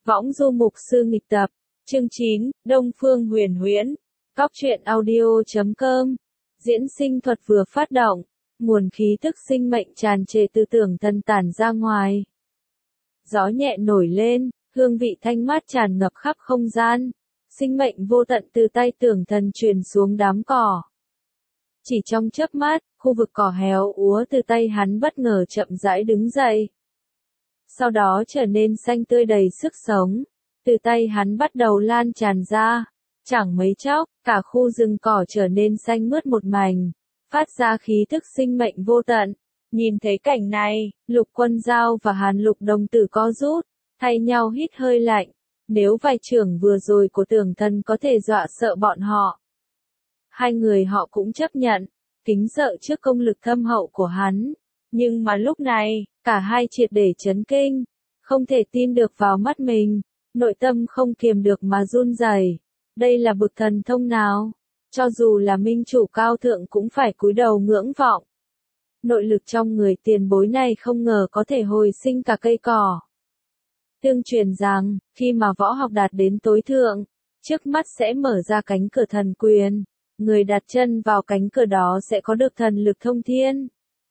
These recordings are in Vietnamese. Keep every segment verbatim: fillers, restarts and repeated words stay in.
Võng du mục sư nghịch tập, chương chín, Đông Phương Huyền Huyễn, Cóc truyện audio chấm com, diễn sinh thuật vừa phát động, nguồn khí thức sinh mệnh tràn trề từ tưởng thần tản ra ngoài. Gió nhẹ nổi lên, hương vị thanh mát tràn ngập khắp không gian, sinh mệnh vô tận từ tay tưởng thần truyền xuống đám cỏ. Chỉ trong chớp mắt, khu vực cỏ héo úa từ tay hắn bất ngờ chậm rãi đứng dậy. Sau đó trở nên xanh tươi đầy sức sống, từ tay hắn bắt đầu lan tràn ra, chẳng mấy chốc, cả khu rừng cỏ trở nên xanh mướt một mảnh, phát ra khí thức sinh mệnh vô tận. Nhìn thấy cảnh này, Lục Quân Dao và Hàn Lục đồng tử co rút, thay nhau hít hơi lạnh, nếu vài chưởng vừa rồi của tưởng thần có thể dọa sợ bọn họ. Hai người họ cũng chấp nhận, kính sợ trước công lực thâm hậu của hắn. Nhưng mà lúc này, cả hai triệt để chấn kinh, không thể tin được vào mắt mình, nội tâm không kiềm được mà run rẩy. Đây là bực thần thông nào? Cho dù là minh chủ cao thượng cũng phải cúi đầu ngưỡng vọng. Nội lực trong người tiền bối này không ngờ có thể hồi sinh cả cây cỏ. Tương truyền rằng, khi mà võ học đạt đến tối thượng, trước mắt sẽ mở ra cánh cửa thần quyền. Người đặt chân vào cánh cửa đó sẽ có được thần lực thông thiên.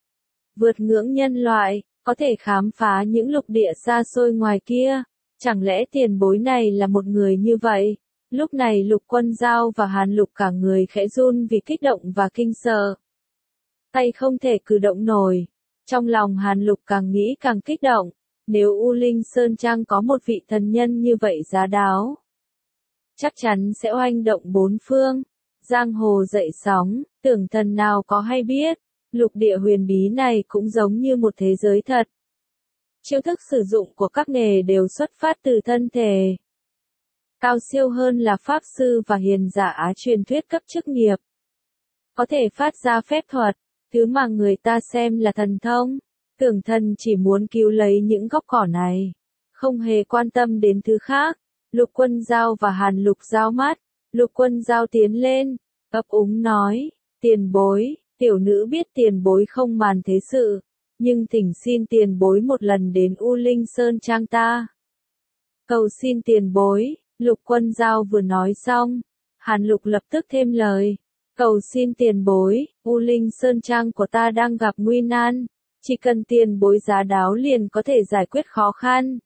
Vượt ngưỡng nhân loại, có thể khám phá những lục địa xa xôi ngoài kia. Chẳng lẽ tiền bối này là một người như vậy? Lúc này Lục Quân Dao và Hàn Lục cả người khẽ run vì kích động và kinh sợ. Tay không thể cử động nổi. Trong lòng Hàn Lục càng nghĩ càng kích động. Nếu U Linh Sơn Trang có một vị thần nhân như vậy giá đáo, chắc chắn sẽ oanh động bốn phương. Giang hồ dậy sóng, tưởng thần nào có hay biết, lục địa huyền bí này cũng giống như một thế giới thật. Chiêu thức sử dụng của các nghề đều xuất phát từ thân thể. Cao siêu hơn là pháp sư và hiền giả Á truyền thuyết cấp chức nghiệp. Có thể phát ra phép thuật, thứ mà người ta xem là thần thông. Tưởng thần chỉ muốn cứu lấy những gốc cỏ này, không hề quan tâm đến thứ khác. Lục Quân Dao và Hàn Lục giao mắt. Lục Quân Dao tiến lên, ấp úng nói, tiền bối, tiểu nữ biết tiền bối không màn thế sự, nhưng thỉnh xin tiền bối một lần đến U Linh Sơn Trang ta. Cầu xin tiền bối, Lục Quân Dao vừa nói xong, Hàn Lục lập tức thêm lời, cầu xin tiền bối, U Linh Sơn Trang của ta đang gặp nguy nan, chỉ cần tiền bối giá đáo liền có thể giải quyết khó khăn.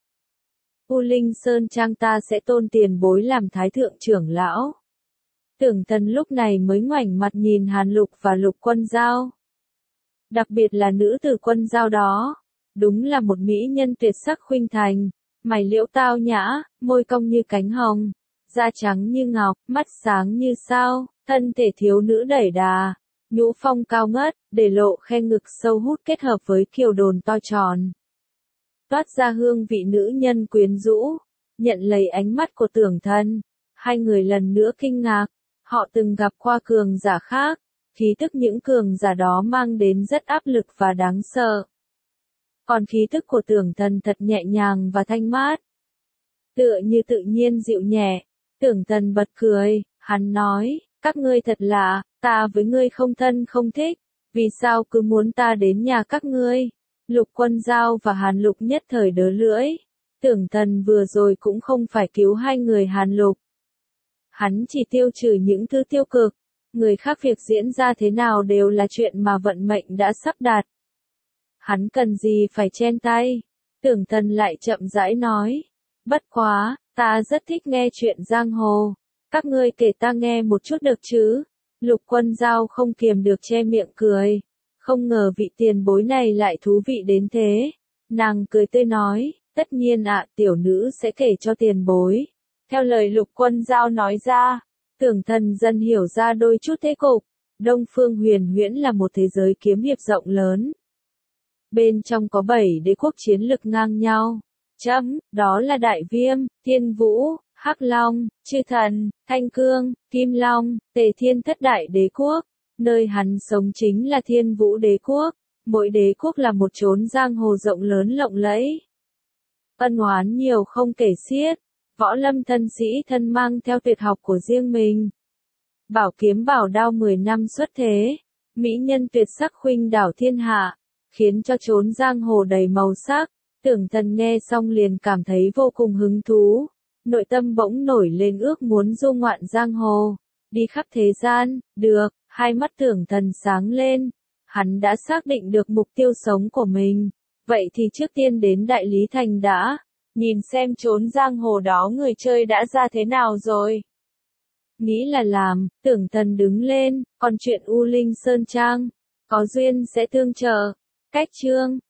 U Linh Sơn Trang ta sẽ tôn tiền bối làm thái thượng trưởng lão. Tưởng thần lúc này mới ngoảnh mặt nhìn Hàn Lục và Lục Quân Dao. Đặc biệt là nữ tử Quân Dao đó, đúng là một mỹ nhân tuyệt sắc khuynh thành, mày liễu tao nhã, môi cong như cánh hồng, da trắng như ngọc, mắt sáng như sao, thân thể thiếu nữ đẩy đà, nhũ phong cao ngất, để lộ khe ngực sâu hút kết hợp với kiều đồn to tròn. Toát ra hương vị nữ nhân quyến rũ, nhận lấy ánh mắt của tưởng thần, hai người lần nữa kinh ngạc. Họ từng gặp qua cường giả khác, khí tức những cường giả đó mang đến rất áp lực và đáng sợ. Còn khí tức của tưởng thần thật nhẹ nhàng và thanh mát. Tựa như tự nhiên dịu nhẹ, tưởng thần bật cười, hắn nói, các ngươi thật lạ, ta với ngươi không thân không thích, vì sao cứ muốn ta đến nhà các ngươi? Lục Quân Dao và Hàn Lục nhất thời đớ lưỡi, tưởng thần vừa rồi cũng không phải cứu hai người Hàn Lục. Hắn chỉ tiêu trừ những thứ tiêu cực, người khác việc diễn ra thế nào đều là chuyện mà vận mệnh đã sắp đặt. Hắn cần gì phải chen tay? Tưởng thần lại chậm rãi nói, bất quá, ta rất thích nghe chuyện giang hồ, các ngươi kể ta nghe một chút được chứ? Lục Quân Dao không kiềm được che miệng cười, không ngờ vị tiền bối này lại thú vị đến thế. Nàng cười tươi nói, tất nhiên ạ, tiểu nữ sẽ kể cho tiền bối. Theo lời Lục Quân Dao nói ra, tưởng thần dần hiểu ra đôi chút thế cục. Đông Phương Huyền Huyễn là một thế giới kiếm hiệp rộng lớn. Bên trong có bảy đế quốc chiến lực ngang nhau. Chấm, đó là Đại Viêm, Thiên Vũ, Hắc Long, Chư Thần, Thanh Cương, Kim Long, Tề Thiên thất đại đế quốc. Nơi hắn sống chính là Thiên Vũ đế quốc. Mỗi đế quốc là một chốn giang hồ rộng lớn lộng lẫy. Ân oán nhiều không kể xiết. Võ lâm thân sĩ thân mang theo tuyệt học của riêng mình. Bảo kiếm bảo đao mười năm xuất thế, mỹ nhân tuyệt sắc khuynh đảo thiên hạ, khiến cho chốn giang hồ đầy màu sắc. Tưởng Thần nghe xong liền cảm thấy vô cùng hứng thú, nội tâm bỗng nổi lên ước muốn du ngoạn giang hồ, đi khắp thế gian. Được, hai mắt Tưởng Thần sáng lên, hắn đã xác định được mục tiêu sống của mình, vậy thì trước tiên đến Đại Lý Thành đã, nhìn xem chốn giang hồ đó người chơi đã ra thế nào rồi. Nghĩ là làm, Tưởng Thần đứng lên, còn chuyện U Linh Sơn Trang, có duyên sẽ tương trợ. Cách chương